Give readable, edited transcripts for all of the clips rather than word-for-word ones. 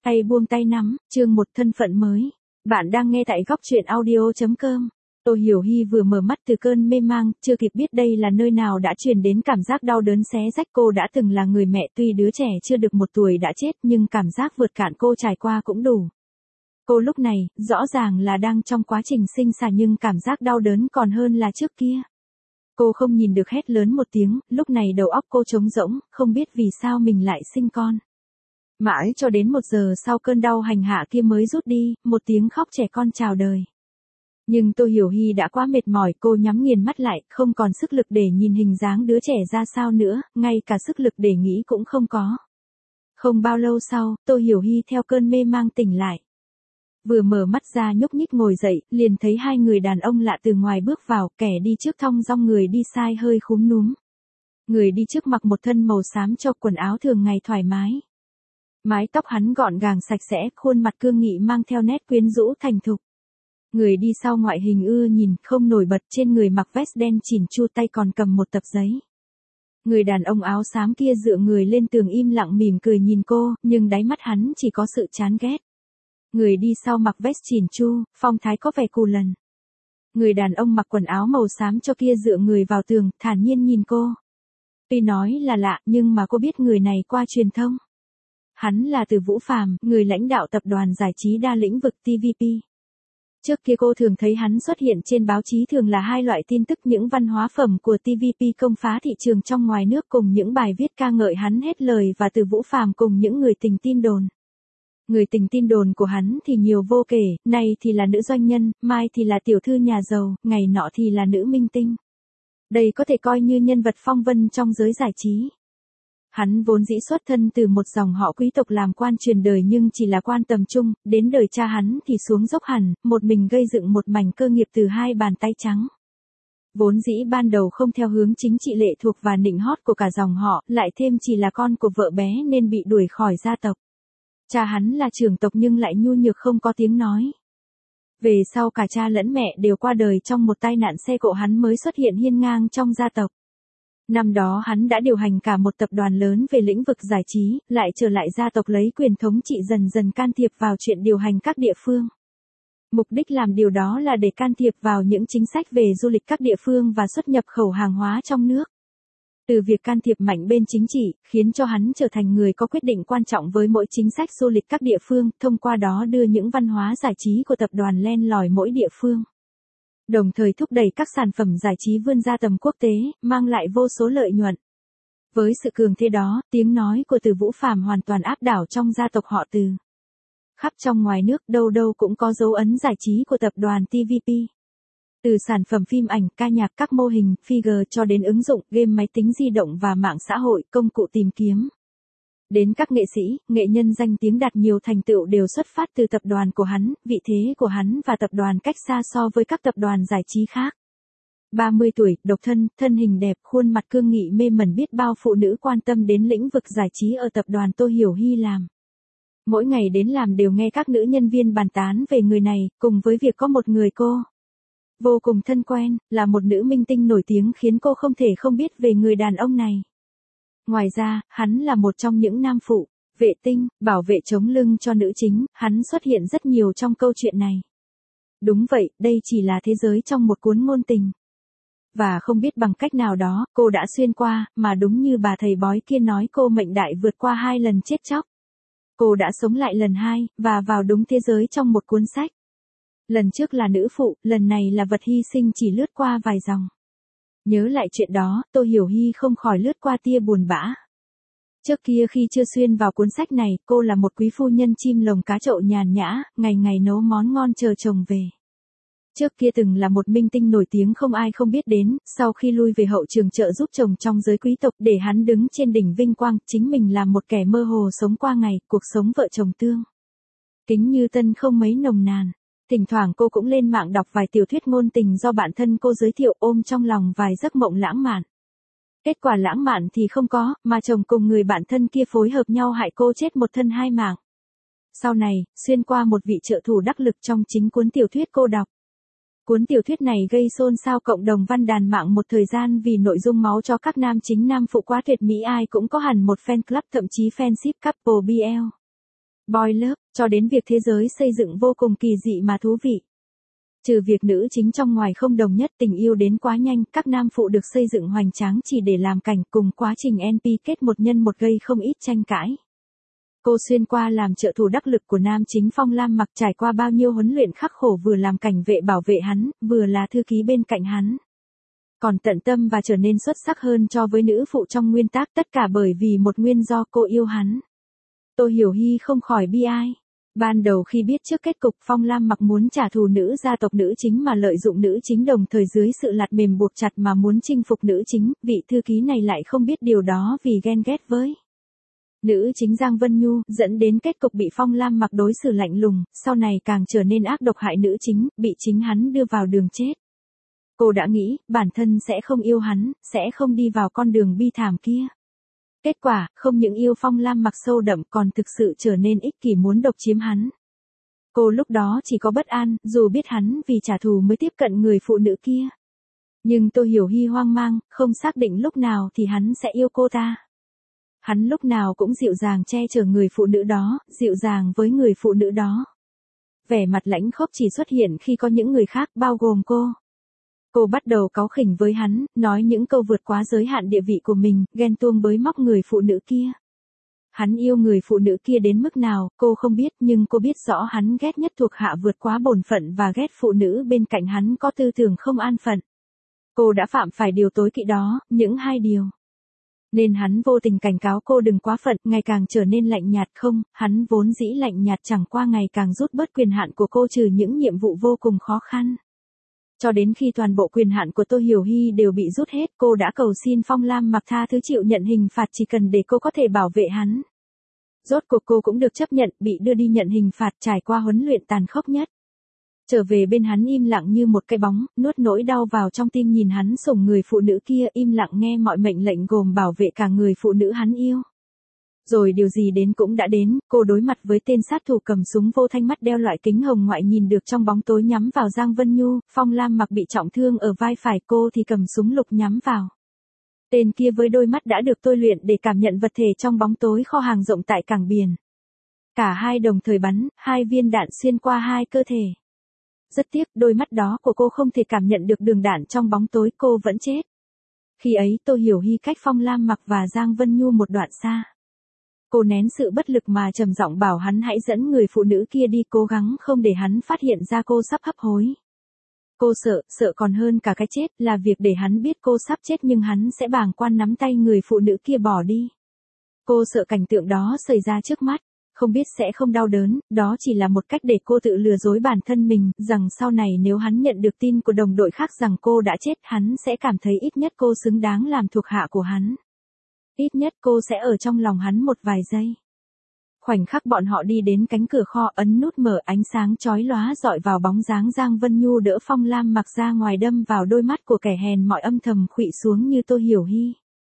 Hay buông tay nắm, chương 1 thân phận mới. Bạn đang nghe tại góc truyện audio.com. Tô Hiểu Hi vừa mở mắt từ cơn mê mang, chưa kịp biết đây là nơi nào đã truyền đến cảm giác đau đớn xé rách. Cô đã từng là người mẹ, tuy đứa trẻ chưa được 1 tuổi đã chết, nhưng cảm giác vượt cạn cô trải qua cũng đủ. Cô lúc này, rõ ràng là đang trong quá trình sinh sản nhưng cảm giác đau đớn còn hơn là trước kia. Cô không nhìn được hét lớn một tiếng, lúc này đầu óc cô trống rỗng, không biết vì sao mình lại sinh con. Mãi cho đến 1 giờ sau cơn đau hành hạ kia mới rút đi, một tiếng khóc trẻ con chào đời. Nhưng Tô Hiểu Hi đã quá mệt mỏi, cô nhắm nghiền mắt lại, không còn sức lực để nhìn hình dáng đứa trẻ ra sao nữa, ngay cả sức lực để nghĩ cũng không có. Không bao lâu sau, Tô Hiểu Hi theo cơn mê mang tỉnh lại. Vừa mở mắt ra nhúc nhích ngồi dậy, liền thấy 2 người đàn ông lạ từ ngoài bước vào, kẻ đi trước thong dong người đi sai hơi khúm núm. Người đi trước mặc một thân màu xám cho quần áo thường ngày thoải mái. Mái tóc hắn gọn gàng sạch sẽ, khuôn mặt cương nghị mang theo nét quyến rũ thành thục. Người đi sau ngoại hình ưa nhìn, không nổi bật, trên người mặc vest đen chỉn chu, tay còn cầm một tập giấy. Người đàn ông áo xám kia dựa người lên tường im lặng mỉm cười nhìn cô, nhưng đáy mắt hắn chỉ có sự chán ghét. Người đi sau mặc vest chỉn chu, phong thái có vẻ cù lần. Người đàn ông mặc quần áo màu xám cho kia dựa người vào tường, thản nhiên nhìn cô. Tuy nói là lạ, nhưng mà cô biết người này qua truyền thông. Hắn là Từ Vũ Phàm, người lãnh đạo tập đoàn giải trí đa lĩnh vực TVP. Trước kia cô thường thấy hắn xuất hiện trên báo chí thường là 2 loại tin tức: những văn hóa phẩm của TVP công phá thị trường trong ngoài nước cùng những bài viết ca ngợi hắn hết lời, và Từ Vũ Phàm cùng những người tình tin đồn. Người tình tin đồn của hắn thì nhiều vô kể, nay thì là nữ doanh nhân, mai thì là tiểu thư nhà giàu, ngày nọ thì là nữ minh tinh. Đây có thể coi như nhân vật phong vân trong giới giải trí. Hắn vốn dĩ xuất thân từ một dòng họ quý tộc làm quan truyền đời nhưng chỉ là quan tầm trung, đến đời cha hắn thì xuống dốc hẳn, một mình gây dựng một mảnh cơ nghiệp từ 2 bàn tay trắng. Vốn dĩ ban đầu không theo hướng chính trị lệ thuộc và nịnh hót của cả dòng họ, lại thêm chỉ là con của vợ bé nên bị đuổi khỏi gia tộc. Cha hắn là trưởng tộc nhưng lại nhu nhược không có tiếng nói. Về sau cả cha lẫn mẹ đều qua đời trong một tai nạn xe cộ, hắn mới xuất hiện hiên ngang trong gia tộc. Năm đó hắn đã điều hành cả một tập đoàn lớn về lĩnh vực giải trí, lại trở lại gia tộc lấy quyền thống trị, dần dần can thiệp vào chuyện điều hành các địa phương. Mục đích làm điều đó là để can thiệp vào những chính sách về du lịch các địa phương và xuất nhập khẩu hàng hóa trong nước. Từ việc can thiệp mạnh bên chính trị, khiến cho hắn trở thành người có quyết định quan trọng với mỗi chính sách du lịch các địa phương, thông qua đó đưa những văn hóa giải trí của tập đoàn len lỏi mỗi địa phương. Đồng thời thúc đẩy các sản phẩm giải trí vươn ra tầm quốc tế, mang lại vô số lợi nhuận. Với sự cường thế đó, tiếng nói của Từ Vũ Phàm hoàn toàn áp đảo trong gia tộc họ Từ. Khắp trong ngoài nước, đâu đâu cũng có dấu ấn giải trí của tập đoàn TVP. Từ sản phẩm phim ảnh, ca nhạc, các mô hình, figure cho đến ứng dụng, game máy tính di động và mạng xã hội, công cụ tìm kiếm. Đến các nghệ sĩ, nghệ nhân danh tiếng đạt nhiều thành tựu đều xuất phát từ tập đoàn của hắn, vị thế của hắn và tập đoàn cách xa so với các tập đoàn giải trí khác. 30 tuổi, độc thân, thân hình đẹp, khuôn mặt cương nghị mê mẩn, biết bao phụ nữ quan tâm đến lĩnh vực giải trí ở tập đoàn Tô Hiểu Hi làm. Mỗi ngày đến làm đều nghe các nữ nhân viên bàn tán về người này, cùng với việc có một người cô vô cùng thân quen, là một nữ minh tinh nổi tiếng khiến cô không thể không biết về người đàn ông này. Ngoài ra, hắn là một trong những nam phụ, vệ tinh, bảo vệ chống lưng cho nữ chính, hắn xuất hiện rất nhiều trong câu chuyện này. Đúng vậy, đây chỉ là thế giới trong một cuốn ngôn tình. Và không biết bằng cách nào đó, cô đã xuyên qua, mà đúng như bà thầy bói kia nói, cô mệnh đại vượt qua 2 lần chết chóc. Cô đã sống lại lần 2, và vào đúng thế giới trong một cuốn sách. Lần trước là nữ phụ, lần này là vật hy sinh, chỉ lướt qua vài dòng. Nhớ lại chuyện đó, Tô Hiểu Hi không khỏi lướt qua tia buồn bã. Trước kia khi chưa xuyên vào cuốn sách này, cô là một quý phu nhân chim lồng cá chậu nhàn nhã, ngày ngày nấu món ngon chờ chồng về. Trước kia từng là một minh tinh nổi tiếng không ai không biết đến, sau khi lui về hậu trường trợ giúp chồng trong giới quý tộc để hắn đứng trên đỉnh vinh quang, chính mình là một kẻ mơ hồ sống qua ngày, cuộc sống vợ chồng tương kính như tân không mấy nồng nàn. Thỉnh thoảng cô cũng lên mạng đọc vài tiểu thuyết ngôn tình do bạn thân cô giới thiệu, ôm trong lòng vài giấc mộng lãng mạn. Kết quả lãng mạn thì không có, mà chồng cùng người bạn thân kia phối hợp nhau hại cô chết 1 thân 2 mạng. Sau này, xuyên qua một vị trợ thủ đắc lực trong chính cuốn tiểu thuyết cô đọc. Cuốn tiểu thuyết này gây xôn xao cộng đồng văn đàn mạng một thời gian vì nội dung máu cho các nam chính nam phụ quá tuyệt mỹ, ai cũng có hẳn một fan club, thậm chí fanship couple BL. Boy Love, cho đến việc thế giới xây dựng vô cùng kỳ dị mà thú vị. Trừ việc nữ chính trong ngoài không đồng nhất, tình yêu đến quá nhanh, các nam phụ được xây dựng hoành tráng chỉ để làm cảnh, cùng quá trình NP kết một nhân một gây không ít tranh cãi. Cô xuyên qua làm trợ thủ đắc lực của nam chính Phong Lam Mặc, trải qua bao nhiêu huấn luyện khắc khổ, vừa làm cảnh vệ bảo vệ hắn, vừa là thư ký bên cạnh hắn. Còn tận tâm và trở nên xuất sắc hơn cho với nữ phụ trong nguyên tác, tất cả bởi vì một nguyên do: cô yêu hắn. Tô Hiểu Hy không khỏi bi ai. Ban đầu khi biết trước kết cục, Phong Lam Mặc muốn trả thù nữ gia tộc nữ chính mà lợi dụng nữ chính, đồng thời dưới sự lạt mềm buộc chặt mà muốn chinh phục nữ chính, vị thư ký này lại không biết điều đó vì ghen ghét với nữ chính Giang Vân Nhu, dẫn đến kết cục bị Phong Lam Mặc đối xử lạnh lùng, sau này càng trở nên ác độc hại nữ chính, bị chính hắn đưa vào đường chết. Cô đã nghĩ, bản thân sẽ không yêu hắn, sẽ không đi vào con đường bi thảm kia. Kết quả, không những yêu Phong Lam Mặc sâu đậm, còn thực sự trở nên ích kỷ, muốn độc chiếm hắn. Cô lúc đó chỉ có bất an, dù biết hắn vì trả thù mới tiếp cận người phụ nữ kia. Nhưng Tô Hiểu Hy hoang mang, không xác định lúc nào thì hắn sẽ yêu cô ta. Hắn lúc nào cũng dịu dàng che chở người phụ nữ đó, dịu dàng với người phụ nữ đó. Vẻ mặt lãnh khốc chỉ xuất hiện khi có những người khác, bao gồm cô. Cô bắt đầu cáu khỉnh với hắn, nói những câu vượt quá giới hạn địa vị của mình, ghen tuông bới móc người phụ nữ kia. Hắn yêu người phụ nữ kia đến mức nào, cô không biết, nhưng cô biết rõ hắn ghét nhất thuộc hạ vượt quá bổn phận và ghét phụ nữ bên cạnh hắn có tư tưởng không an phận. Cô đã phạm phải điều tối kỵ đó, những hai điều. Nên hắn vô tình cảnh cáo cô đừng quá phận, ngày càng trở nên lạnh nhạt. Không, hắn vốn dĩ lạnh nhạt, chẳng qua ngày càng rút bớt quyền hạn của cô trừ những nhiệm vụ vô cùng khó khăn. Cho đến khi toàn bộ quyền hạn của Tô Hiểu Hy đều bị rút hết, cô đã cầu xin Phong Lam Mặc tha thứ, chịu nhận hình phạt chỉ cần để cô có thể bảo vệ hắn. Rốt cuộc cô cũng được chấp nhận, bị đưa đi nhận hình phạt, trải qua huấn luyện tàn khốc nhất. Trở về bên hắn im lặng như một cái bóng, nuốt nỗi đau vào trong tim, nhìn hắn sủng người phụ nữ kia, im lặng nghe mọi mệnh lệnh gồm bảo vệ cả người phụ nữ hắn yêu. Rồi điều gì đến cũng đã đến, cô đối mặt với tên sát thủ cầm súng vô thanh, mắt đeo loại kính hồng ngoại, nhìn được trong bóng tối, nhắm vào Giang Vân Nhu. Phong Lam Mặc bị trọng thương ở vai phải, cô thì cầm súng lục nhắm vào tên kia với đôi mắt đã được tôi luyện để cảm nhận vật thể trong bóng tối kho hàng rộng tại cảng biển. Cả hai đồng thời bắn, 2 viên đạn xuyên qua hai cơ thể. Rất tiếc, đôi mắt đó của cô không thể cảm nhận được đường đạn trong bóng tối, cô vẫn chết. Khi ấy, Tô Hiểu Hy cách Phong Lam Mặc và Giang Vân Nhu một đoạn xa. Cô nén sự bất lực mà trầm giọng bảo hắn hãy dẫn người phụ nữ kia đi, cố gắng không để hắn phát hiện ra cô sắp hấp hối. Cô sợ còn hơn cả cái chết, là việc để hắn biết cô sắp chết nhưng hắn sẽ bàng quan nắm tay người phụ nữ kia bỏ đi. Cô sợ cảnh tượng đó xảy ra trước mắt, không biết sẽ không đau đớn, đó chỉ là một cách để cô tự lừa dối bản thân mình, rằng sau này nếu hắn nhận được tin của đồng đội khác rằng cô đã chết, hắn sẽ cảm thấy ít nhất cô xứng đáng làm thuộc hạ của hắn. Ít nhất cô sẽ ở trong lòng hắn một vài giây. Khoảnh khắc bọn họ đi đến cánh cửa kho, ấn nút mở, ánh sáng chói lóa dọi vào bóng dáng Giang Vân Nhu đỡ Phong Lam Mặc ra ngoài, đâm vào đôi mắt của kẻ hèn mọn âm thầm khuỵu xuống như Tô Hiểu Hy.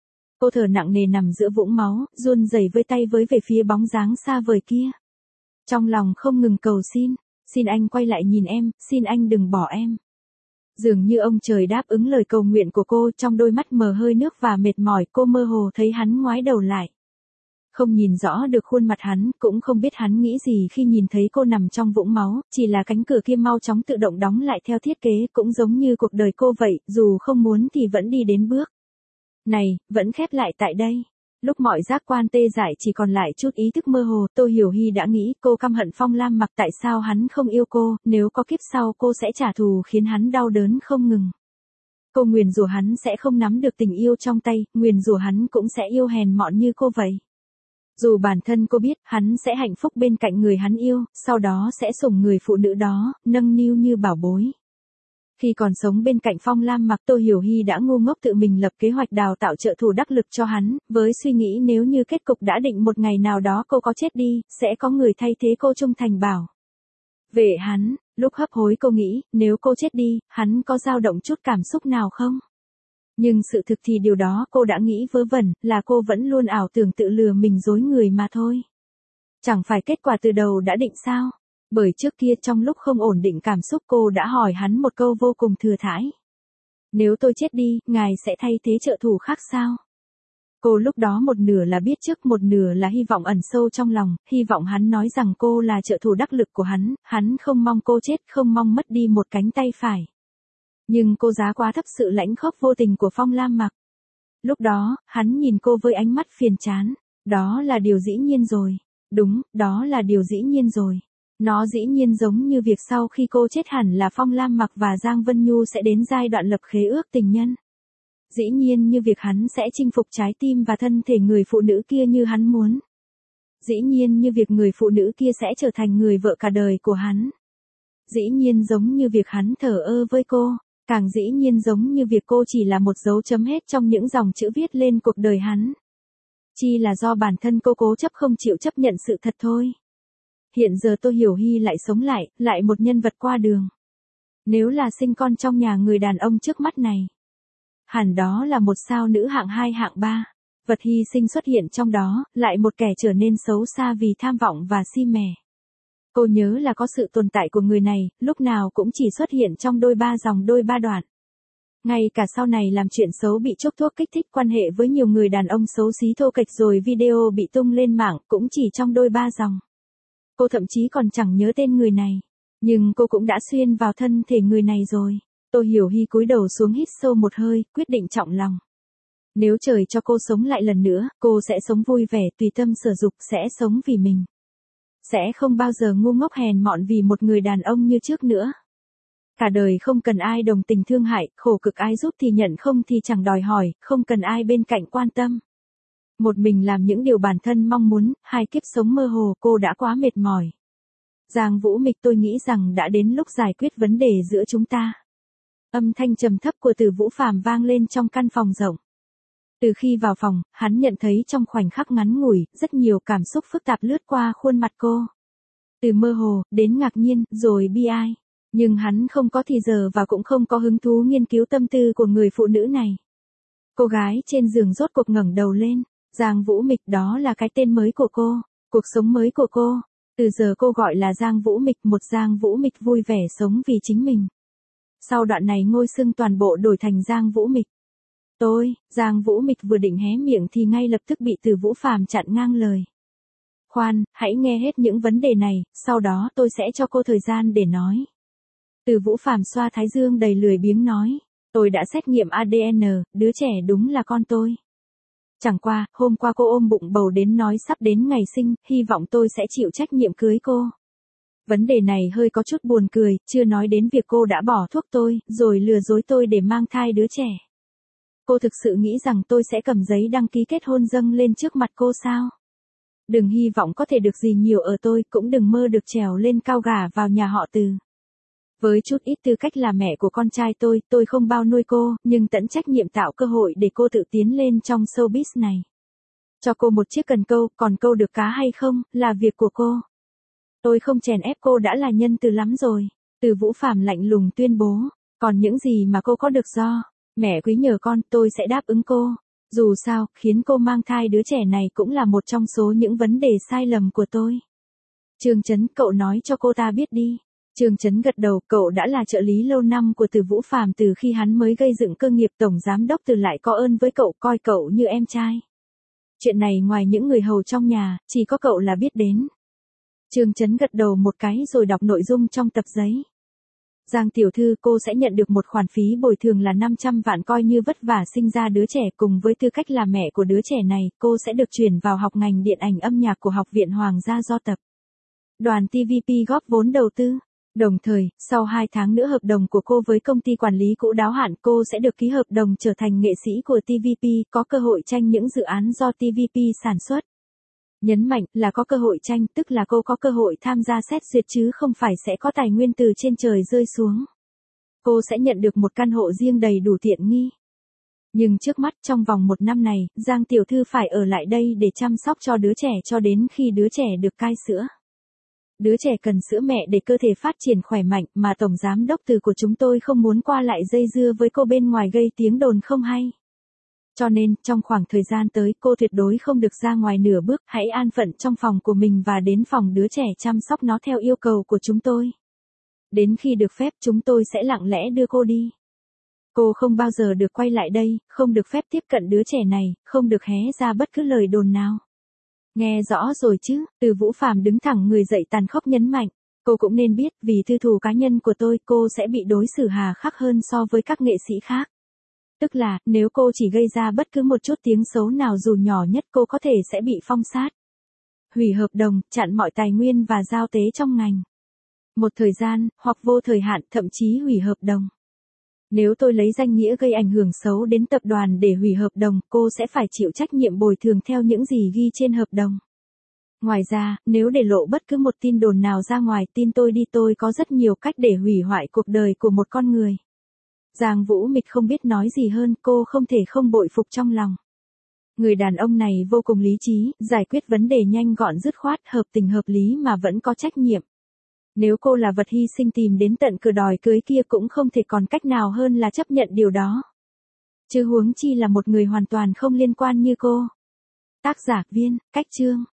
Cô thở nặng nề nằm giữa vũng máu, run rẩy vươn tay với về phía bóng dáng xa vời kia. Trong lòng không ngừng cầu xin anh quay lại nhìn em, xin anh đừng bỏ em. Dường như ông trời đáp ứng lời cầu nguyện của cô, trong đôi mắt mờ hơi nước và mệt mỏi, cô mơ hồ thấy hắn ngoái đầu lại. Không nhìn rõ được khuôn mặt hắn, cũng không biết hắn nghĩ gì khi nhìn thấy cô nằm trong vũng máu, chỉ là cánh cửa kia mau chóng tự động đóng lại theo thiết kế, cũng giống như cuộc đời cô vậy, dù không muốn thì vẫn đi đến bước này, vẫn khép lại tại đây. Lúc mọi giác quan tê dại chỉ còn lại chút ý thức mơ hồ, Tô Hiểu Hy đã nghĩ, cô căm hận Phong Lam Mặc, tại sao hắn không yêu cô, nếu có kiếp sau cô sẽ trả thù khiến hắn đau đớn không ngừng. Cô nguyền rủa hắn sẽ không nắm được tình yêu trong tay, nguyền rủa hắn cũng sẽ yêu hèn mọn như cô vậy. Dù bản thân cô biết, hắn sẽ hạnh phúc bên cạnh người hắn yêu, sau đó sẽ sủng người phụ nữ đó, nâng niu như bảo bối. Khi còn sống bên cạnh Phong Lam Mặc, Tô Hiểu Hy đã ngu ngốc tự mình lập kế hoạch đào tạo trợ thủ đắc lực cho hắn, với suy nghĩ nếu như kết cục đã định một ngày nào đó cô có chết đi, sẽ có người thay thế cô trung thành bảo vệ hắn. Lúc hấp hối cô nghĩ, nếu cô chết đi, hắn có dao động chút cảm xúc nào không? Nhưng sự thực thì điều đó cô đã nghĩ vớ vẩn, là cô vẫn luôn ảo tưởng tự lừa mình dối người mà thôi. Chẳng phải kết quả từ đầu đã định sao? Bởi trước kia trong lúc không ổn định cảm xúc cô đã hỏi hắn một câu vô cùng thừa thãi. Nếu tôi chết đi, ngài sẽ thay thế trợ thủ khác sao? Cô lúc đó một nửa là biết trước, một nửa là hy vọng ẩn sâu trong lòng, hy vọng hắn nói rằng cô là trợ thủ đắc lực của hắn không mong cô chết, không mong mất đi một cánh tay phải. Nhưng cô giá quá thấp sự lãnh khốc vô tình của Phong Lam Mặc. Lúc đó, hắn nhìn cô với ánh mắt phiền chán. Đó là điều dĩ nhiên rồi. Đúng, đó là điều dĩ nhiên rồi. Nó dĩ nhiên giống như việc sau khi cô chết hẳn là Phong Lam Mặc và Giang Vân Nhu sẽ đến giai đoạn lập khế ước tình nhân. Dĩ nhiên như việc hắn sẽ chinh phục trái tim và thân thể người phụ nữ kia như hắn muốn. Dĩ nhiên như việc người phụ nữ kia sẽ trở thành người vợ cả đời của hắn. Dĩ nhiên giống như việc hắn thờ ơ với cô. Càng dĩ nhiên giống như việc cô chỉ là một dấu chấm hết trong những dòng chữ viết lên cuộc đời hắn. Chỉ là do bản thân cô cố chấp không chịu chấp nhận sự thật thôi. Hiện giờ Tô Hiểu Hy lại sống lại một nhân vật qua đường. Nếu là sinh con trong nhà người đàn ông trước mắt này, hẳn đó là một sao nữ hạng 2 hạng 3. Vật hy sinh xuất hiện trong đó, lại một kẻ trở nên xấu xa vì tham vọng và si mê. Cô nhớ là có sự tồn tại của người này, lúc nào cũng chỉ xuất hiện trong đôi ba dòng đôi ba đoạn. Ngay cả sau này làm chuyện xấu bị chuốc thuốc kích thích quan hệ với nhiều người đàn ông xấu xí thô kệch rồi video bị tung lên mạng cũng chỉ trong đôi ba dòng. Cô thậm chí còn chẳng nhớ tên người này. Nhưng cô cũng đã xuyên vào thân thể người này rồi. Tô Hiểu Hy cúi đầu xuống hít sâu một hơi, quyết định trọng lòng. Nếu trời cho cô sống lại lần nữa, cô sẽ sống vui vẻ tùy tâm sở dục, sẽ sống vì mình. Sẽ không bao giờ ngu ngốc hèn mọn vì một người đàn ông như trước nữa. Cả đời không cần ai đồng tình thương hại, khổ cực ai giúp thì nhận không thì chẳng đòi hỏi, không cần ai bên cạnh quan tâm. Một mình làm những điều bản thân mong muốn, 2 kiếp sống mơ hồ cô đã quá mệt mỏi. Giang Vũ Mịch, tôi nghĩ rằng đã đến lúc giải quyết vấn đề giữa chúng ta. Âm thanh trầm thấp của Từ Vũ Phàm vang lên trong căn phòng rộng. Từ khi vào phòng, hắn nhận thấy trong khoảnh khắc ngắn ngủi, rất nhiều cảm xúc phức tạp lướt qua khuôn mặt cô. Từ mơ hồ, đến ngạc nhiên, rồi bi ai. Nhưng hắn không có thì giờ và cũng không có hứng thú nghiên cứu tâm tư của người phụ nữ này. Cô gái trên giường rốt cuộc ngẩng đầu lên. Giang Vũ Mịch, đó là cái tên mới của cô, cuộc sống mới của cô. Từ giờ cô gọi là Giang Vũ Mịch, một Giang Vũ Mịch vui vẻ sống vì chính mình. Sau đoạn này ngôi xưng toàn bộ đổi thành Giang Vũ Mịch. Giang Vũ Mịch vừa định hé miệng thì ngay lập tức bị Từ Vũ Phàm chặn ngang lời. Khoan, hãy nghe hết những vấn đề này, sau đó tôi sẽ cho cô thời gian để nói. Từ Vũ Phàm xoa thái dương đầy lười biếng nói. Tôi đã xét nghiệm ADN, đứa trẻ đúng là con tôi. Chẳng qua, hôm qua cô ôm bụng bầu đến nói sắp đến ngày sinh, hy vọng tôi sẽ chịu trách nhiệm cưới cô. Vấn đề này hơi có chút buồn cười, chưa nói đến việc cô đã bỏ thuốc tôi, rồi lừa dối tôi để mang thai đứa trẻ. Cô thực sự nghĩ rằng tôi sẽ cầm giấy đăng ký kết hôn dâng lên trước mặt cô sao? Đừng hy vọng có thể được gì nhiều ở tôi, cũng đừng mơ được trèo lên cao gả vào nhà họ Từ. Với chút ít tư cách là mẹ của con trai tôi không bao nuôi cô, nhưng tận trách nhiệm tạo cơ hội để cô tự tiến lên trong showbiz này. Cho cô một chiếc cần câu, còn câu được cá hay không, là việc của cô. Tôi không chèn ép cô đã là nhân từ lắm rồi. Từ Vũ Phàm lạnh lùng tuyên bố. Còn những gì mà cô có được do mẹ quý nhờ con, tôi sẽ đáp ứng cô. Dù sao, khiến cô mang thai đứa trẻ này cũng là một trong số những vấn đề sai lầm của tôi. Trương Chấn, cậu nói cho cô ta biết đi. Trương Chấn gật đầu, cậu đã là trợ lý lâu năm của Từ Vũ Phàm từ khi hắn mới gây dựng cơ nghiệp, tổng giám đốc Từ lại có ơn với cậu, coi cậu như em trai. Chuyện này ngoài những người hầu trong nhà, chỉ có cậu là biết đến. Trương Chấn gật đầu một cái rồi đọc nội dung trong tập giấy. Giang tiểu thư, cô sẽ nhận được một khoản phí bồi thường là 500 vạn, coi như vất vả sinh ra đứa trẻ, cùng với tư cách là mẹ của đứa trẻ này, cô sẽ được chuyển vào học ngành điện ảnh âm nhạc của Học viện Hoàng gia do tập đoàn TVP góp vốn đầu tư. Đồng thời, sau 2 tháng nữa hợp đồng của cô với công ty quản lý cũ đáo hạn, cô sẽ được ký hợp đồng trở thành nghệ sĩ của TVP, có cơ hội tranh những dự án do TVP sản xuất. Nhấn mạnh là có cơ hội tranh, tức là cô có cơ hội tham gia xét duyệt chứ không phải sẽ có tài nguyên từ trên trời rơi xuống. Cô sẽ nhận được một căn hộ riêng đầy đủ tiện nghi. Nhưng trước mắt, trong vòng 1 năm này, Giang tiểu thư phải ở lại đây để chăm sóc cho đứa trẻ cho đến khi đứa trẻ được cai sữa. Đứa trẻ cần sữa mẹ để cơ thể phát triển khỏe mạnh, mà tổng giám đốc Từ của chúng tôi không muốn qua lại dây dưa với cô bên ngoài gây tiếng đồn không hay. Cho nên, trong khoảng thời gian tới, cô tuyệt đối không được ra ngoài nửa bước, hãy an phận trong phòng của mình và đến phòng đứa trẻ chăm sóc nó theo yêu cầu của chúng tôi. Đến khi được phép, chúng tôi sẽ lặng lẽ đưa cô đi. Cô không bao giờ được quay lại đây, không được phép tiếp cận đứa trẻ này, không được hé ra bất cứ lời đồn nào. Nghe rõ rồi chứ, Từ Vũ Phàm đứng thẳng người dậy tàn khốc nhấn mạnh. Cô cũng nên biết, vì tư thù cá nhân của tôi, cô sẽ bị đối xử hà khắc hơn so với các nghệ sĩ khác. Tức là, nếu cô chỉ gây ra bất cứ một chút tiếng xấu nào dù nhỏ nhất cô có thể sẽ bị phong sát. Hủy hợp đồng, chặn mọi tài nguyên và giao tế trong ngành. Một thời gian, hoặc vô thời hạn, thậm chí hủy hợp đồng. Nếu tôi lấy danh nghĩa gây ảnh hưởng xấu đến tập đoàn để hủy hợp đồng, cô sẽ phải chịu trách nhiệm bồi thường theo những gì ghi trên hợp đồng. Ngoài ra, nếu để lộ bất cứ một tin đồn nào ra ngoài, tin tôi đi, tôi có rất nhiều cách để hủy hoại cuộc đời của một con người. Giang Vũ Mịch không biết nói gì hơn, cô không thể không bội phục trong lòng. Người đàn ông này vô cùng lý trí, giải quyết vấn đề nhanh gọn dứt khoát, hợp tình hợp lý mà vẫn có trách nhiệm. Nếu cô là vật hy sinh tìm đến tận cửa đòi cưới kia cũng không thể còn cách nào hơn là chấp nhận điều đó. Chứ huống chi là một người hoàn toàn không liên quan như cô. Tác giả Viên, Cách Chương.